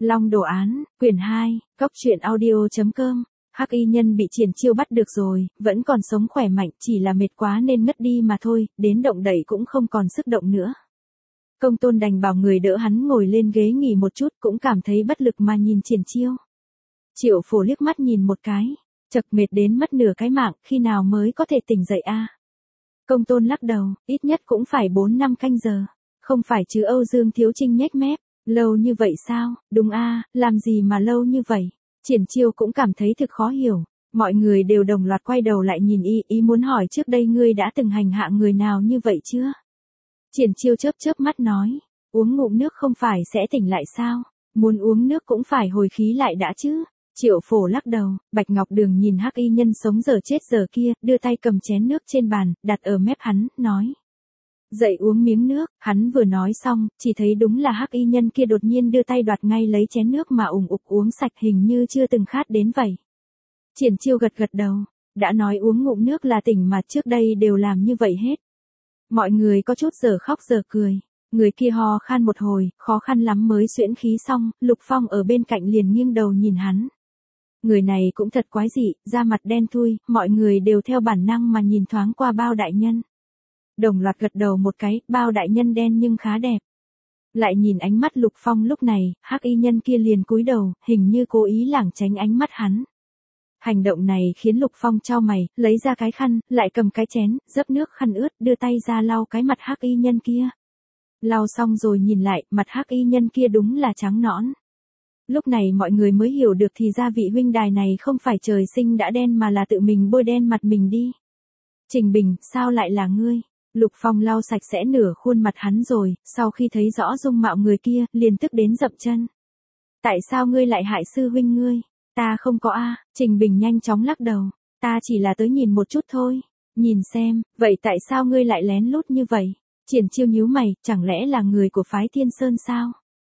Long đồ án, quyển 2, coctruyện.audio.com. Hắc y nhân bị Triển Chiêu bắt được rồi, vẫn còn sống khỏe mạnh, chỉ là mệt quá nên ngất đi mà thôi, đến động đậy cũng không còn sức động nữa. Công Tôn đành bảo người đỡ hắn ngồi lên ghế nghỉ một chút, cũng cảm thấy bất lực mà nhìn Triển Chiêu. Triệu Phổ liếc mắt nhìn một cái, chật mệt đến mất nửa cái mạng, khi nào mới có thể tỉnh dậy a? Công Tôn lắc đầu, ít nhất cũng phải 4-5 canh giờ. Không phải chứ? Âu Dương Thiếu Trinh nhếch mép, lâu như vậy sao? Đúng a, làm gì mà lâu như vậy? Triển Chiêu cũng cảm thấy thực khó hiểu. Mọi người đều đồng loạt quay đầu lại nhìn ý muốn hỏi trước đây ngươi đã từng hành hạ người nào như vậy chưa? Triển Chiêu chớp chớp mắt nói, uống ngụm nước không phải sẽ tỉnh lại sao? Muốn uống nước cũng phải hồi khí lại đã chứ. Triệu Phổ lắc đầu, Bạch Ngọc Đường nhìn hắc y nhân sống dở chết dở kia, đưa tay cầm chén nước trên bàn, đặt ở mép hắn, nói. Dậy uống miếng nước, hắn vừa nói xong, chỉ thấy đúng là hắc y nhân kia đột nhiên đưa tay đoạt ngay lấy chén nước mà ủng ục uống sạch, hình như chưa từng khát đến vậy. Triển Chiêu gật gật đầu, đã nói uống ngụm nước là tỉnh mà, trước đây đều làm như vậy hết. Mọi người có chút giờ khóc giờ cười. Người kia ho khan một hồi, khó khăn lắm mới xuyễn khí xong, Lục Phong ở bên cạnh liền nghiêng đầu nhìn hắn. Người này cũng thật quái dị, da mặt đen thui, mọi người đều theo bản năng mà nhìn thoáng qua Bao đại nhân. Đồng loạt gật đầu một cái, Bao đại nhân đen nhưng khá đẹp. Lại nhìn ánh mắt Lục Phong lúc này, hắc y nhân kia liền cúi đầu, hình như cố ý lảng tránh ánh mắt hắn. Hành động này khiến Lục Phong chau mày, lấy ra cái khăn, lại cầm cái chén, dấp nước khăn ướt, đưa tay ra lau cái mặt hắc y nhân kia. Lau xong rồi nhìn lại, mặt hắc y nhân kia đúng là trắng nõn. Lúc này mọi người mới hiểu được thì ra vị huynh đài này không phải trời sinh đã đen mà là tự mình bôi đen mặt mình đi. Trình Bình, sao lại là ngươi? Lục Phong lau sạch sẽ nửa khuôn mặt hắn rồi, sau khi thấy rõ dung mạo người kia, liền tức đến dậm chân. Tại sao ngươi lại hại sư huynh ngươi? Ta không có a. Trình Bình nhanh chóng lắc đầu. Ta chỉ là tới nhìn một chút thôi. Nhìn xem, vậy tại sao ngươi lại lén lút như vậy? Triển Chiêu nhíu mày, chẳng lẽ là người của phái Thiên Sơn sao?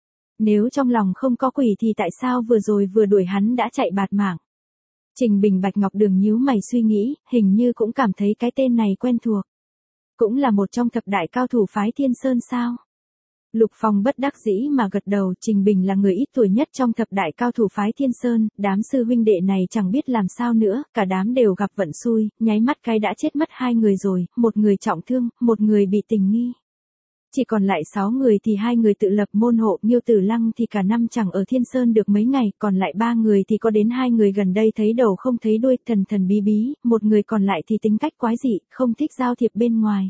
Nếu trong lòng không có quỷ thì tại sao vừa rồi vừa đuổi hắn đã chạy bạt mạng? Trình Bình Bạch Ngọc Đường nhíu mày suy nghĩ, hình như cũng cảm thấy cái tên này quen thuộc. Cũng là một trong thập đại cao thủ phái Thiên Sơn sao? Lục Phong bất đắc dĩ mà gật đầu, Trình Bình là người ít tuổi nhất trong thập đại cao thủ phái Thiên Sơn, đám sư huynh đệ này chẳng biết làm sao nữa, cả đám đều gặp vận xui, nháy mắt cái đã chết mất 2 người rồi, một người trọng thương, một người bị tình nghi. Chỉ còn lại 6 người thì 2 người tự lập môn hộ, Nhiêu Tử Lăng thì cả năm chẳng ở Thiên Sơn được mấy ngày, còn lại 3 người thì có đến 2 người gần đây thấy đầu không thấy đuôi, thần thần bí bí, một người còn lại thì tính cách quái dị, không thích giao thiệp bên ngoài.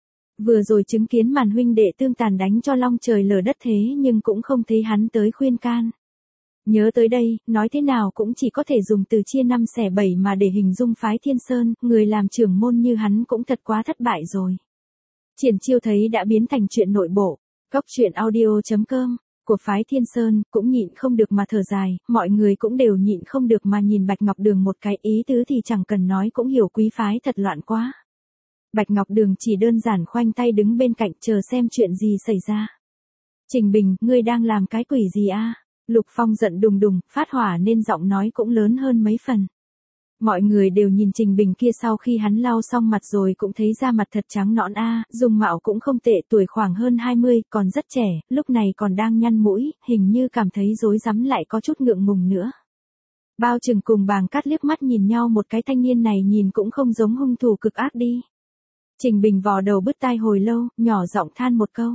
Vừa rồi chứng kiến màn huynh đệ tương tàn đánh cho long trời lở đất thế nhưng cũng không thấy hắn tới khuyên can. Nhớ tới đây, nói thế nào cũng chỉ có thể dùng từ chia 5 xẻ 7 mà để hình dung phái Thiên Sơn, người làm trưởng môn như hắn cũng thật quá thất bại rồi. Triển Chiêu thấy đã biến thành chuyện nội bộ, coctruyện.audio.com, của phái Thiên Sơn, cũng nhịn không được mà thở dài, mọi người cũng đều nhịn không được mà nhìn Bạch Ngọc Đường một cái, ý tứ thì chẳng cần nói cũng hiểu quý phái thật loạn quá. Bạch Ngọc Đường chỉ đơn giản khoanh tay đứng bên cạnh chờ xem chuyện gì xảy ra. Trình Bình, ngươi đang làm cái quỷ gì a? Lục Phong giận đùng đùng, phát hỏa nên giọng nói cũng lớn hơn mấy phần. Mọi người đều nhìn Trình Bình kia, sau khi hắn lau xong mặt rồi cũng thấy da mặt thật trắng nõn a, dung mạo cũng không tệ, tuổi khoảng hơn 20, còn rất trẻ, lúc này còn đang nhăn mũi, hình như cảm thấy rối rắm lại có chút ngượng ngùng nữa. Bao Trừng cùng Bàng Cát liếc mắt nhìn nhau một cái, thanh niên này nhìn cũng không giống hung thủ cực ác đi. Trình Bình vò đầu bứt tai hồi lâu, nhỏ giọng than một câu.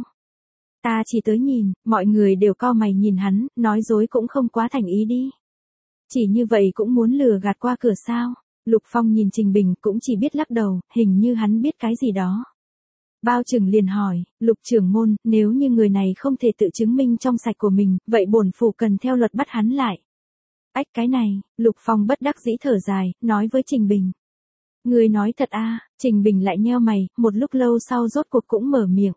Ta chỉ tới nhìn, mọi người đều cau mày nhìn hắn, nói dối cũng không quá thành ý đi. Chỉ như vậy cũng muốn lừa gạt qua cửa sao? Lục Phong nhìn Trình Bình cũng chỉ biết lắc đầu, hình như hắn biết cái gì đó. Bao Trừng liền hỏi, Lục trưởng môn, nếu như người này không thể tự chứng minh trong sạch của mình, vậy bổn phủ cần theo luật bắt hắn lại. Ách, cái này, Lục Phong bất đắc dĩ thở dài, nói với Trình Bình. Người nói thật a? Trình Bình lại nheo mày, một lúc lâu sau rốt cuộc cũng mở miệng.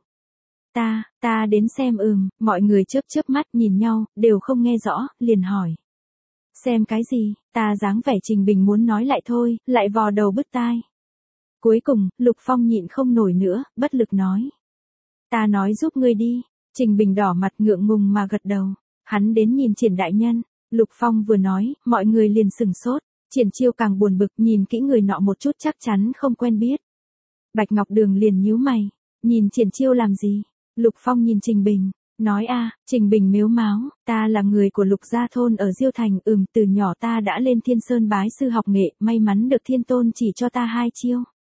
Ta đến xem. Mọi người chớp chớp mắt nhìn nhau, đều không nghe rõ, liền hỏi. Xem cái gì? Ta dáng vẻ Trình Bình muốn nói lại thôi, lại vò đầu bứt tai. Cuối cùng, Lục Phong nhịn không nổi nữa, bất lực nói. Ta nói giúp ngươi đi. Trình Bình đỏ mặt ngượng ngùng mà gật đầu. Hắn đến nhìn Triển đại nhân. Lục Phong vừa nói, mọi người liền sừng sốt. Triển Chiêu càng buồn bực, nhìn kỹ người nọ một chút chắc chắn không quen biết. Bạch Ngọc Đường liền nhíu mày. Nhìn Triển Chiêu làm gì? Lục Phong nhìn Trình Bình. Nói a, Trình Bình mếu máo, ta là người của Lục Gia Thôn ở Diêu Thành, từ nhỏ ta đã lên Thiên Sơn bái sư học nghệ, may mắn được Thiên Tôn chỉ cho ta 2 chiêu.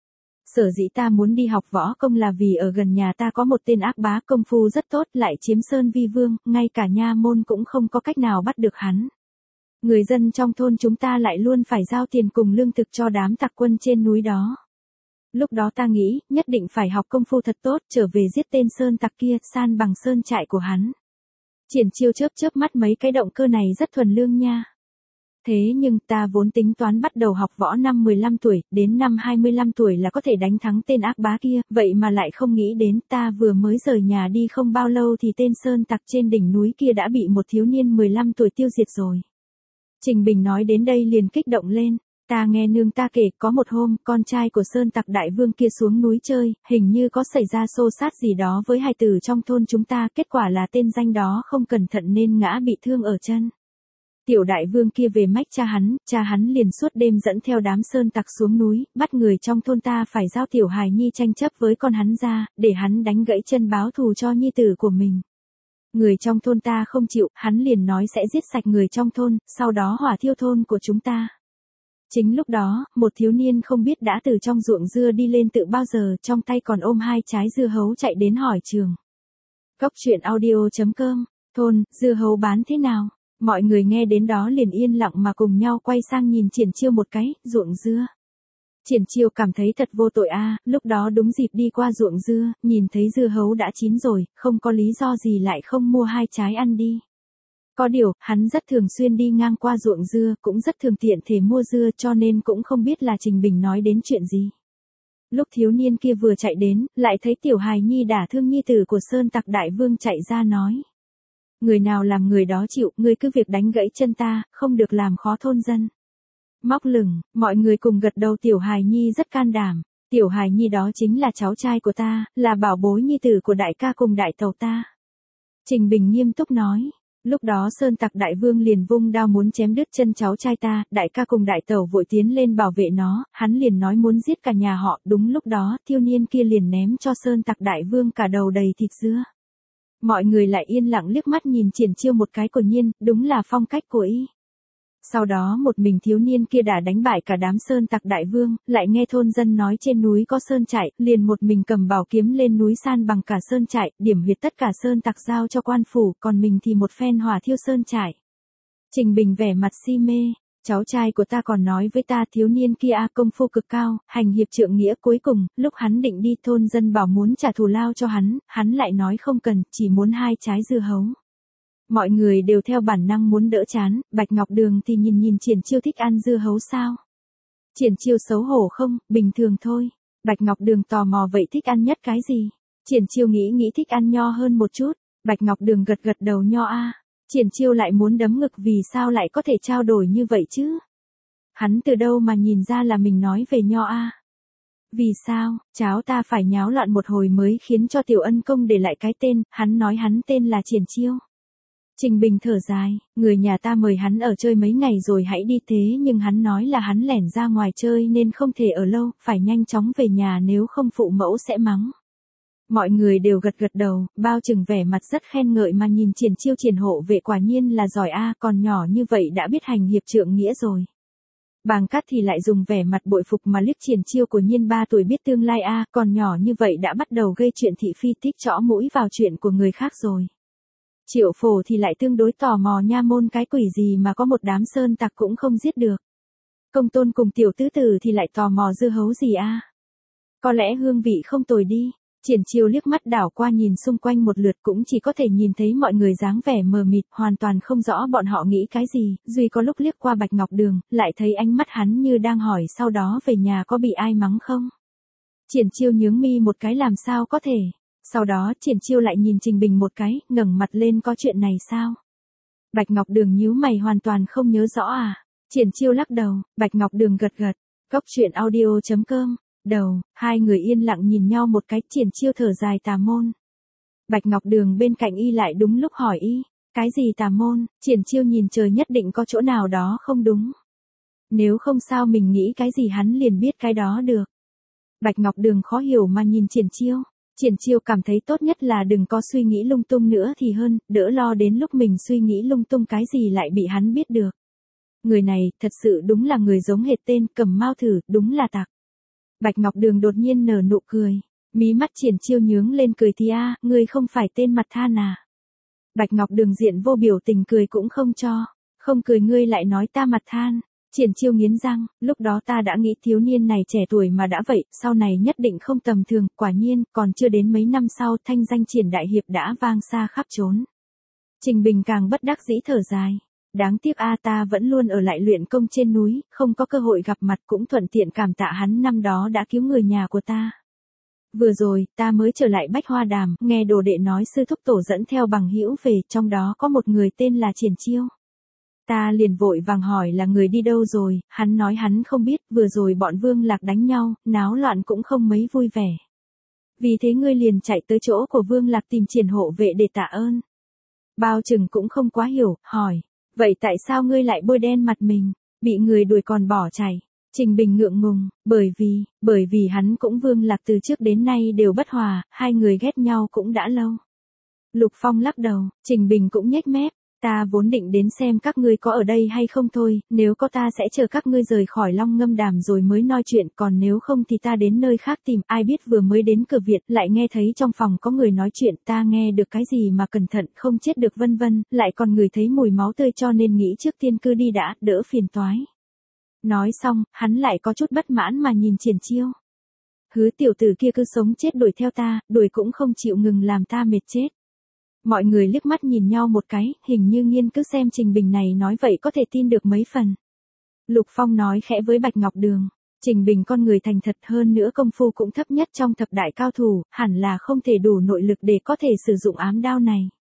Sở dĩ ta muốn đi học võ công là vì ở gần nhà ta có một tên ác bá công phu rất tốt lại chiếm Sơn Vi Vương, ngay cả nha môn cũng không có cách nào bắt được hắn. Người dân trong thôn chúng ta lại luôn phải giao tiền cùng lương thực cho đám tặc quân trên núi đó. Lúc đó ta nghĩ, nhất định phải học công phu thật tốt, trở về giết tên sơn tặc kia, san bằng sơn trại của hắn. Triển Chiêu chớp mắt mấy cái động cơ này rất thuần lương nha. Thế nhưng ta vốn tính toán bắt đầu học võ năm 15 tuổi, đến năm 25 tuổi là có thể đánh thắng tên ác bá kia, vậy mà lại không nghĩ đến ta vừa mới rời nhà đi không bao lâu thì tên sơn tặc trên đỉnh núi kia đã bị một thiếu niên 15 tuổi tiêu diệt rồi. Trình Bình nói đến đây liền kích động lên. Ta nghe nương ta kể, có một hôm, con trai của Sơn Tặc Đại Vương kia xuống núi chơi, hình như có xảy ra xô xát gì đó với hài tử trong thôn chúng ta, kết quả là tên danh đó không cẩn thận nên ngã bị thương ở chân. Tiểu Đại Vương kia về mách cha hắn liền suốt đêm dẫn theo đám Sơn Tặc xuống núi, bắt người trong thôn ta phải giao tiểu hài nhi tranh chấp với con hắn ra, để hắn đánh gãy chân báo thù cho nhi tử của mình. Người trong thôn ta không chịu, hắn liền nói sẽ giết sạch người trong thôn, sau đó hỏa thiêu thôn của chúng ta. Chính lúc đó, một thiếu niên không biết đã từ trong ruộng dưa đi lên tự bao giờ, trong tay còn ôm 2 trái dưa hấu chạy đến hỏi trường. Cốc truyện audio.com, thôn, dưa hấu bán thế nào? Mọi người nghe đến đó liền yên lặng mà cùng nhau quay sang nhìn Triển Chiêu một cái, ruộng dưa. Triển Chiêu cảm thấy thật vô tội lúc đó đúng dịp đi qua ruộng dưa, nhìn thấy dưa hấu đã chín rồi, không có lý do gì lại không mua 2 trái ăn đi. Có điều, hắn rất thường xuyên đi ngang qua ruộng dưa, cũng rất thường tiện thể mua dưa cho nên cũng không biết là Trình Bình nói đến chuyện gì. Lúc thiếu niên kia vừa chạy đến, lại thấy tiểu hài nhi đả thương nhi tử của Sơn Tặc Đại Vương chạy ra nói. Người nào làm người đó chịu, ngươi cứ việc đánh gãy chân ta, không được làm khó thôn dân. Móc lửng, mọi người cùng gật đầu tiểu hài nhi rất can đảm. Tiểu hài nhi đó chính là cháu trai của ta, là bảo bối nhi tử của đại ca cùng đại tàu ta. Trình Bình nghiêm túc nói. Lúc đó Sơn Tặc Đại Vương liền vung đao muốn chém đứt chân cháu trai ta, đại ca cùng đại tẩu vội tiến lên bảo vệ nó, hắn liền nói muốn giết cả nhà họ, đúng lúc đó, thiếu niên kia liền ném cho Sơn Tặc Đại Vương cả đầu đầy thịt dưa. Mọi người lại yên lặng liếc mắt nhìn Triển Chiêu một cái, quả nhiên, đúng là phong cách của y. Sau đó một mình thiếu niên kia đã đánh bại cả đám Sơn Tặc Đại Vương, lại nghe thôn dân nói trên núi có sơn trại, liền một mình cầm bảo kiếm lên núi san bằng cả sơn trại, điểm huyệt tất cả Sơn Tặc giao cho quan phủ, còn mình thì một phen hỏa thiêu sơn trại. Trình Bình vẻ mặt si mê, cháu trai của ta còn nói với ta thiếu niên kia công phu cực cao, hành hiệp trượng nghĩa, cuối cùng, lúc hắn định đi thôn dân bảo muốn trả thù lao cho hắn lại nói không cần, chỉ muốn 2 trái dưa hấu. Mọi người đều theo bản năng muốn đỡ chán, Bạch Ngọc Đường thì nhìn Triển Chiêu thích ăn dưa hấu sao? Triển Chiêu xấu hổ không, bình thường thôi. Bạch Ngọc Đường tò mò vậy thích ăn nhất cái gì? Triển Chiêu nghĩ thích ăn nho hơn một chút. Bạch Ngọc Đường gật đầu nho Triển Chiêu lại muốn đấm ngực vì sao lại có thể trao đổi như vậy chứ? Hắn từ đâu mà nhìn ra là mình nói về nho Vì sao, cháu ta phải nháo loạn một hồi mới khiến cho Tiểu Ân Công để lại cái tên, hắn nói hắn tên là Triển Chiêu. Trình Bình thở dài, người nhà ta mời hắn ở chơi mấy ngày rồi hãy đi thế nhưng hắn nói là hắn lẻn ra ngoài chơi nên không thể ở lâu, phải nhanh chóng về nhà nếu không phụ mẫu sẽ mắng. Mọi người đều gật đầu, bao trừng vẻ mặt rất khen ngợi mà nhìn Triển Chiêu Triển hộ vệ quả nhiên là giỏi còn nhỏ như vậy đã biết hành hiệp trượng nghĩa rồi. Bàng Cát thì lại dùng vẻ mặt bội phục mà liếc Triển Chiêu của nhiên 3 tuổi biết tương lai còn nhỏ như vậy đã bắt đầu gây chuyện thị phi thích chõ mũi vào chuyện của người khác rồi. Triệu Phổ thì lại tương đối tò mò nha môn cái quỷ gì mà có một đám Sơn Tặc cũng không giết được. Công Tôn cùng Tiểu Tứ Tử thì lại tò mò dưa hấu gì Có lẽ hương vị không tồi đi. Triển Chiêu liếc mắt đảo qua nhìn xung quanh một lượt cũng chỉ có thể nhìn thấy mọi người dáng vẻ mờ mịt, hoàn toàn không rõ bọn họ nghĩ cái gì, duy có lúc liếc qua Bạch Ngọc Đường, lại thấy ánh mắt hắn như đang hỏi sau đó về nhà có bị ai mắng không. Triển Chiêu nhướng mi một cái làm sao có thể. Sau đó Triển Chiêu lại nhìn Trình Bình một cái, ngẩng mặt lên có chuyện này sao? Bạch Ngọc Đường nhíu mày hoàn toàn không nhớ rõ Triển Chiêu lắc đầu, Bạch Ngọc Đường gật. Cốc truyện audio.com, đầu, hai người yên lặng nhìn nhau một cái, Triển Chiêu thở dài tà môn. Bạch Ngọc Đường bên cạnh y lại đúng lúc hỏi y, cái gì tà môn? Triển Chiêu nhìn trời nhất định có chỗ nào đó không đúng. Nếu không sao mình nghĩ cái gì hắn liền biết cái đó được. Bạch Ngọc Đường khó hiểu mà nhìn Triển Chiêu. Triển Chiêu cảm thấy tốt nhất là đừng có suy nghĩ lung tung nữa thì hơn, đỡ lo đến lúc mình suy nghĩ lung tung cái gì lại bị hắn biết được. Người này, thật sự đúng là người giống hệt tên, Cầm Mao Thử, đúng là tặc. Bạch Ngọc Đường đột nhiên nở nụ cười. Mí mắt Triển Chiêu nhướng lên cười thì ngươi không phải tên mặt than à. Bạch Ngọc Đường diện vô biểu tình cười cũng không cho. Không cười ngươi lại nói ta mặt than. Triển Chiêu nghiến răng, lúc đó ta đã nghĩ thiếu niên này trẻ tuổi mà đã vậy, sau này nhất định không tầm thường, quả nhiên, còn chưa đến mấy năm sau, thanh danh Triển đại hiệp đã vang xa khắp trốn. Trình Bình càng bất đắc dĩ thở dài. Đáng tiếc ta vẫn luôn ở lại luyện công trên núi, không có cơ hội gặp mặt cũng thuận tiện cảm tạ hắn năm đó đã cứu người nhà của ta. Vừa rồi, ta mới trở lại Bách Hoa Đàm, nghe đồ đệ nói sư thúc tổ dẫn theo bằng hữu về, trong đó có một người tên là Triển Chiêu. Ta liền vội vàng hỏi là người đi đâu rồi, hắn nói hắn không biết, vừa rồi bọn Vương Lạc đánh nhau, náo loạn cũng không mấy vui vẻ. Vì thế ngươi liền chạy tới chỗ của Vương Lạc tìm Triển hộ vệ để tạ ơn. Bao Trừng cũng không quá hiểu, hỏi, vậy tại sao ngươi lại bôi đen mặt mình, bị người đuổi còn bỏ chạy? Trình Bình ngượng ngùng, bởi vì hắn cũng Vương Lạc từ trước đến nay đều bất hòa, hai người ghét nhau cũng đã lâu. Lục Phong lắc đầu, Trình Bình cũng nhếch mép, ta vốn định đến xem các ngươi có ở đây hay không thôi, nếu có ta sẽ chờ các ngươi rời khỏi Long Ngâm Đàm rồi mới nói chuyện, còn nếu không thì ta đến nơi khác tìm, ai biết vừa mới đến cửa Việt lại nghe thấy trong phòng có người nói chuyện, ta nghe được cái gì mà cẩn thận không chết được vân vân, lại còn ngửi thấy mùi máu tươi cho nên nghĩ trước tiên cứ đi đã, đỡ phiền toái. Nói xong, hắn lại có chút bất mãn mà nhìn Triển Chiêu. Hứ tiểu tử kia cứ sống chết đuổi theo ta, đuổi cũng không chịu ngừng làm ta mệt chết. Mọi người liếc mắt nhìn nhau một cái, hình như nghiên cứ xem Trình Bình này nói vậy có thể tin được mấy phần. Lục Phong nói khẽ với Bạch Ngọc Đường, Trình Bình con người thành thật hơn nữa công phu cũng thấp nhất trong thập đại cao thủ, hẳn là không thể đủ nội lực để có thể sử dụng ám đao này.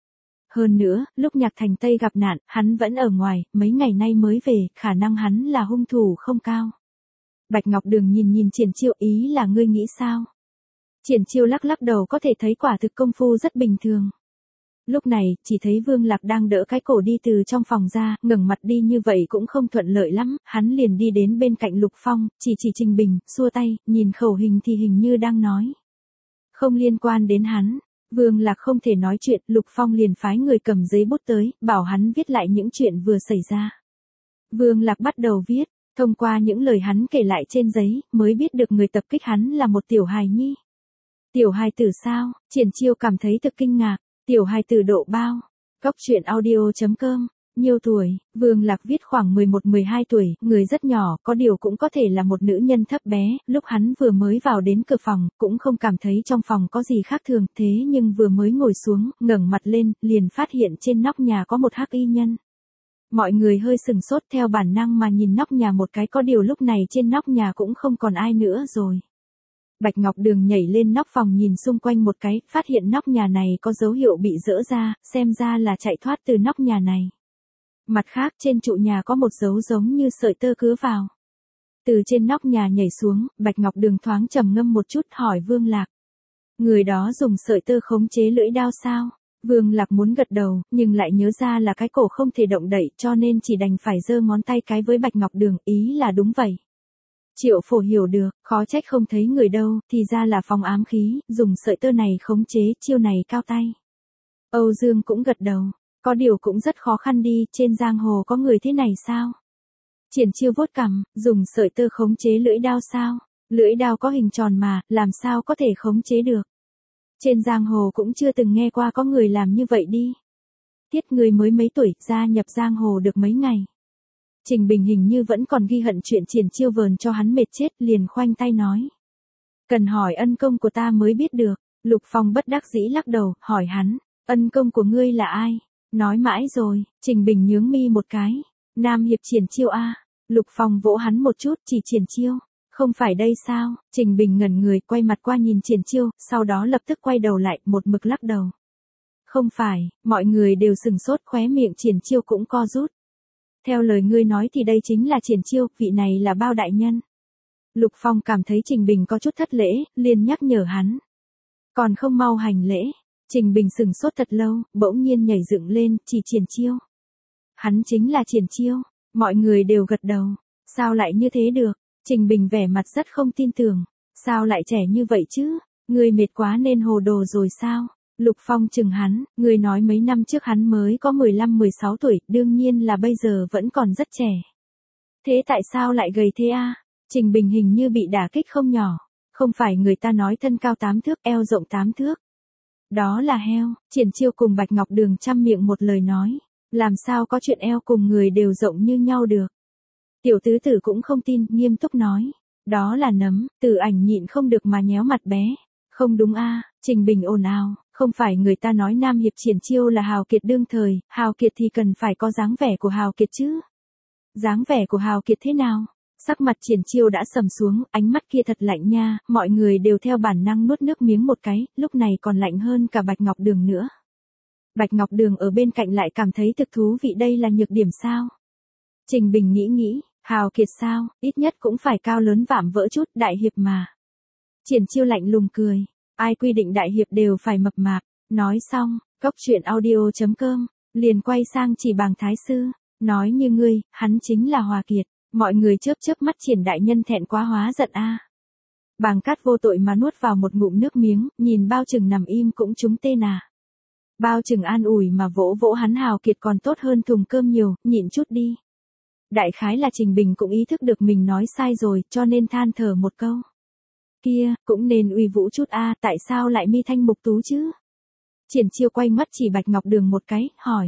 Hơn nữa, lúc Nhạc Thành Tây gặp nạn, hắn vẫn ở ngoài, mấy ngày nay mới về, khả năng hắn là hung thủ không cao. Bạch Ngọc Đường nhìn Triển Chiêu, ý là ngươi nghĩ sao? Triển Chiêu lắc lắc đầu, có thể thấy quả thực công phu rất bình thường. Lúc này, chỉ thấy Vương Lạc đang đỡ cái cổ đi từ trong phòng ra, ngẩng mặt đi như vậy cũng không thuận lợi lắm, hắn liền đi đến bên cạnh Lục Phong, chỉ Trình Bình, xua tay, nhìn khẩu hình thì hình như đang nói. Không liên quan đến hắn. Vương Lạc không thể nói chuyện, Lục Phong liền phái người cầm giấy bút tới, bảo hắn viết lại những chuyện vừa xảy ra. Vương Lạc bắt đầu viết, thông qua những lời hắn kể lại trên giấy, mới biết được người tập kích hắn là một tiểu hài nhi. Tiểu hài tử sao? Triển Chiêu cảm thấy thực kinh ngạc, tiểu hài tử độ bao? Cóc truyện audio.com. Nhiêu tuổi? Vương Lạc viết khoảng 11-12 tuổi, người rất nhỏ, có điều cũng có thể là một nữ nhân thấp bé, lúc hắn vừa mới vào đến cửa phòng, cũng không cảm thấy trong phòng có gì khác thường, thế nhưng vừa mới ngồi xuống, ngẩng mặt lên, liền phát hiện trên nóc nhà có một hắc y nhân. Mọi người hơi sừng sốt theo bản năng mà nhìn nóc nhà một cái, có điều lúc này trên nóc nhà cũng không còn ai nữa rồi. Bạch Ngọc Đường nhảy lên nóc phòng nhìn xung quanh một cái, phát hiện nóc nhà này có dấu hiệu bị dỡ ra, xem ra là chạy thoát từ nóc nhà này. Mặt khác trên trụ nhà có một dấu giống như sợi tơ cứa vào. Từ trên nóc nhà nhảy xuống, Bạch Ngọc Đường thoáng trầm ngâm một chút hỏi Vương Lạc. Người đó dùng sợi tơ khống chế lưỡi đao sao? Vương Lạc muốn gật đầu, nhưng lại nhớ ra là cái cổ không thể động đậy cho nên chỉ đành phải giơ ngón tay cái với Bạch Ngọc Đường, ý là đúng vậy. Triệu Phổ hiểu được, khó trách không thấy người đâu, thì ra là phong ám khí, dùng sợi tơ này khống chế, chiêu này cao tay. Âu Dương cũng gật đầu. Có điều cũng rất khó khăn đi, trên giang hồ có người thế này sao? Triển Chiêu vuốt cằm, dùng sợi tơ khống chế lưỡi đao sao? Lưỡi đao có hình tròn mà, làm sao có thể khống chế được? Trên giang hồ cũng chưa từng nghe qua có người làm như vậy đi. Tiết người mới mấy tuổi, gia nhập giang hồ được mấy ngày. Trình Bình hình như vẫn còn ghi hận chuyện Triển Chiêu vờn cho hắn mệt chết, liền khoanh tay nói. Cần hỏi ân công của ta mới biết được. Lục Phong bất đắc dĩ lắc đầu, hỏi hắn, ân công của ngươi là ai? Nói mãi rồi, Trình Bình nhướng mi một cái. Nam hiệp Triển Chiêu a. Lục Phong vỗ hắn một chút, chỉ Triển Chiêu. Không phải đây sao? Trình Bình ngẩn người, quay mặt qua nhìn Triển Chiêu, sau đó lập tức quay đầu lại, một mực lắc đầu. Không phải, mọi người đều sừng sốt, khóe miệng Triển Chiêu cũng co rút. Theo lời ngươi nói thì đây chính là Triển Chiêu, vị này là Bao đại nhân. Lục Phong cảm thấy Trình Bình có chút thất lễ, liền nhắc nhở hắn. Còn không mau hành lễ. Trình Bình sừng sốt thật lâu, bỗng nhiên nhảy dựng lên, chỉ Triển Chiêu. Hắn chính là Triển Chiêu, mọi người đều gật đầu. Sao lại như thế được? Trình Bình vẻ mặt rất không tin tưởng. Sao lại trẻ như vậy chứ? Ngươi mệt quá nên hồ đồ rồi sao? Lục Phong chừng hắn, ngươi nói mấy năm trước hắn mới có 15-16 tuổi, đương nhiên là bây giờ vẫn còn rất trẻ. Thế tại sao lại gầy thế a? Trình Bình hình như bị đả kích không nhỏ. Không phải người ta nói thân cao 8 thước, eo rộng 8 thước. Đó là heo, Triển Chiêu cùng Bạch Ngọc Đường chăm miệng một lời nói. Làm sao có chuyện eo cùng người đều rộng như nhau được. Tiểu tứ tử cũng không tin, nghiêm túc nói. Đó là nấm, Từ Ảnh nhịn không được mà nhéo mặt bé. Không đúng a, Trình Bình ồn ào, không phải người ta nói Nam Hiệp Triển Chiêu là hào kiệt đương thời, hào kiệt thì cần phải có dáng vẻ của hào kiệt chứ. Dáng vẻ của hào kiệt thế nào? Sắc mặt Triển Chiêu đã sầm xuống, ánh mắt kia thật lạnh nha, mọi người đều theo bản năng nuốt nước miếng một cái, lúc này còn lạnh hơn cả Bạch Ngọc Đường nữa. Bạch Ngọc Đường ở bên cạnh lại cảm thấy thực thú vị, đây là nhược điểm sao? Trình Bình nghĩ, hào kiệt sao, ít nhất cũng phải cao lớn vạm vỡ chút, đại hiệp mà. Triển Chiêu lạnh lùng cười, ai quy định đại hiệp đều phải mập mạp. Nói xong, cốc truyện audio.com, liền quay sang chỉ Bàng Thái Sư, nói như ngươi, hắn chính là Hòa Kiệt. Mọi người chớp chớp mắt, Triển đại nhân thẹn quá hóa giận a. Bàng Cát vô tội mà nuốt vào một ngụm nước miếng, nhìn Bao Trừng nằm im cũng trúng tên à. Bao Trừng an ủi mà vỗ vỗ hắn, hào kiệt còn tốt hơn thùng cơm nhiều, nhịn chút đi. Đại khái là Trình Bình cũng ý thức được mình nói sai rồi, cho nên than thở một câu. Kia, cũng nên uy vũ chút a, tại sao lại mi thanh mục tú chứ? Triển Chiêu quay mắt chỉ Bạch Ngọc Đường một cái, hỏi.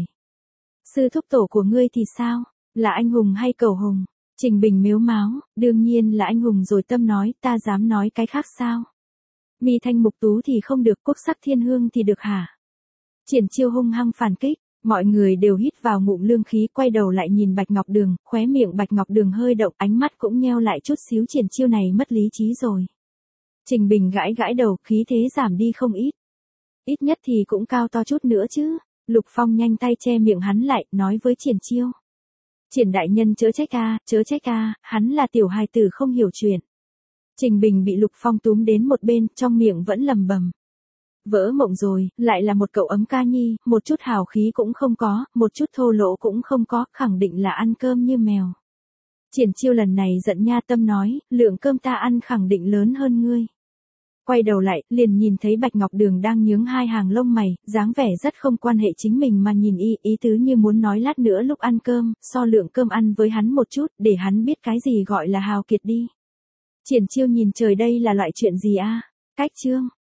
Sư thúc tổ của ngươi thì sao? Là anh hùng hay cẩu hùng? Trình Bình mếu máo, đương nhiên là anh hùng rồi, tâm nói, ta dám nói cái khác sao? Mi thanh mục tú thì không được, quốc sắc thiên hương thì được hả? Triển Chiêu hung hăng phản kích, mọi người đều hít vào ngụm lương khí, quay đầu lại nhìn Bạch Ngọc Đường, khóe miệng Bạch Ngọc Đường hơi động, ánh mắt cũng nheo lại chút xíu, Triển Chiêu này mất lý trí rồi. Trình Bình gãi gãi đầu, khí thế giảm đi không ít. Ít nhất thì cũng cao to chút nữa chứ. Lục Phong nhanh tay che miệng hắn lại, nói với Triển Chiêu. Triển đại nhân chớ trách a, hắn là tiểu hài tử không hiểu chuyện. Trình Bình bị Lục Phong túm đến một bên, trong miệng vẫn lầm bầm. Vỡ mộng rồi, lại là một cậu ấm ca nhi, một chút hào khí cũng không có, một chút thô lỗ cũng không có, khẳng định là ăn cơm như mèo. Triển Chiêu lần này giận nha, tâm nói, lượng cơm ta ăn khẳng định lớn hơn ngươi. Quay đầu lại, liền nhìn thấy Bạch Ngọc Đường đang nhướng hai hàng lông mày, dáng vẻ rất không quan hệ chính mình mà nhìn ý tứ như muốn nói lát nữa lúc ăn cơm, so lượng cơm ăn với hắn một chút, để hắn biết cái gì gọi là hào kiệt đi. Triển Chiêu nhìn trời, đây là loại chuyện gì a? Cách chương.